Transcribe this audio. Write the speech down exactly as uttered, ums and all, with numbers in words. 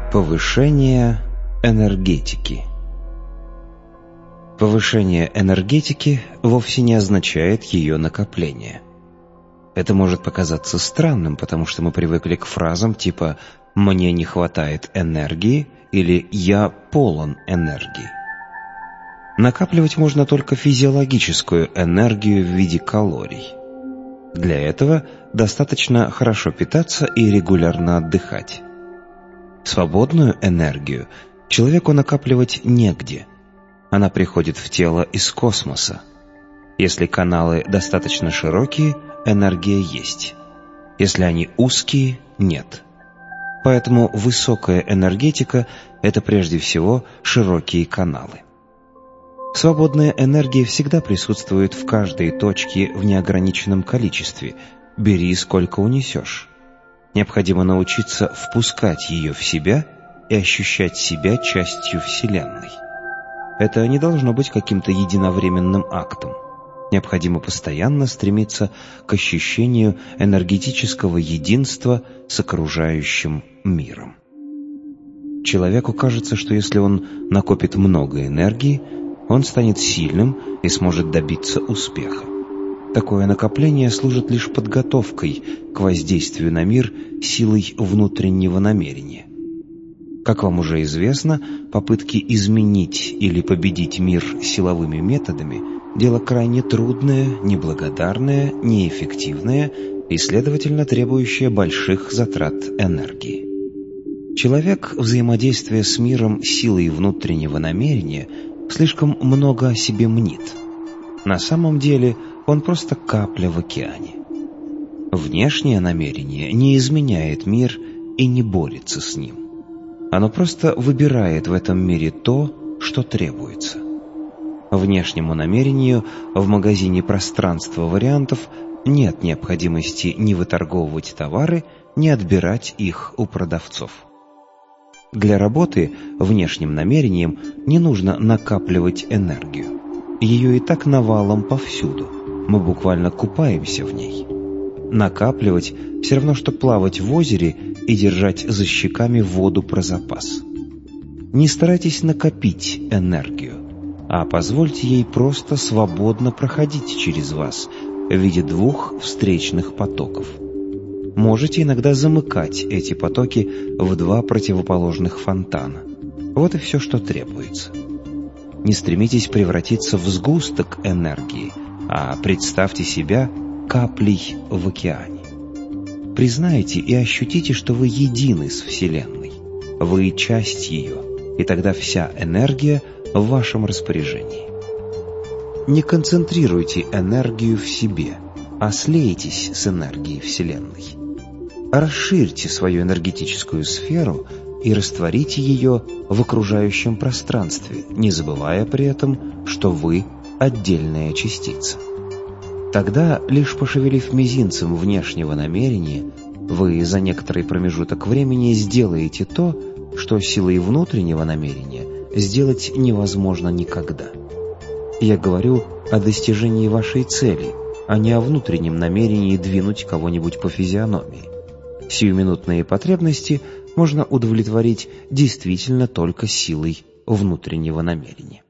Повышение энергетики. Повышение энергетики вовсе не означает ее накопление. Это может показаться странным, потому что мы привыкли к фразам типа «мне не хватает энергии» или «я полон энергии». Накапливать можно только физиологическую энергию в виде калорий. Для этого достаточно хорошо питаться и регулярно отдыхать. Свободную энергию человеку накапливать негде. Она приходит в тело из космоса. Если каналы достаточно широкие, энергия есть. Если они узкие, нет. Поэтому высокая энергетика – это прежде всего широкие каналы. Свободная энергия всегда присутствует в каждой точке в неограниченном количестве. Бери, сколько унесешь. Необходимо научиться впускать ее в себя и ощущать себя частью Вселенной. Это не должно быть каким-то единовременным актом. Необходимо постоянно стремиться к ощущению энергетического единства с окружающим миром. Человеку кажется, что если он накопит много энергии, он станет сильным и сможет добиться успеха. Такое накопление служит лишь подготовкой к воздействию на мир силой внутреннего намерения. Как вам уже известно, попытки изменить или победить мир силовыми методами – дело крайне трудное, неблагодарное, неэффективное и, следовательно, требующее больших затрат энергии. Человек, взаимодействуя с миром силой внутреннего намерения, слишком много о себе мнит. На самом деле он просто капля в океане. Внешнее намерение не изменяет мир и не борется с ним. Оно просто выбирает в этом мире то, что требуется. Внешнему намерению в магазине пространства вариантов нет необходимости ни выторговывать товары, ни отбирать их у продавцов. Для работы внешним намерением не нужно накапливать энергию. Ее и так навалом повсюду. Мы буквально купаемся в ней. Накапливать все равно, что плавать в озере и держать за щеками воду про запас. Не старайтесь накопить энергию, а позвольте ей просто свободно проходить через вас в виде двух встречных потоков. Можете иногда замыкать эти потоки в два противоположных фонтана. Вот и все, что требуется. Не стремитесь превратиться в сгусток энергии, а представьте себя каплей в океане. Признайте и ощутите, что вы едины с Вселенной. Вы часть ее, и тогда вся энергия в вашем распоряжении. Не концентрируйте энергию в себе, а слейтесь с энергией Вселенной. Расширьте свою энергетическую сферу и растворите ее в окружающем пространстве, не забывая при этом, что вы отдельная частица. Тогда, лишь пошевелив мизинцем внешнего намерения, вы за некоторый промежуток времени сделаете то, что силой внутреннего намерения сделать невозможно никогда. Я говорю о достижении вашей цели, а не о внутреннем намерении двинуть кого-нибудь по физиономии. Сиюминутные потребности можно удовлетворить действительно только силой внутреннего намерения.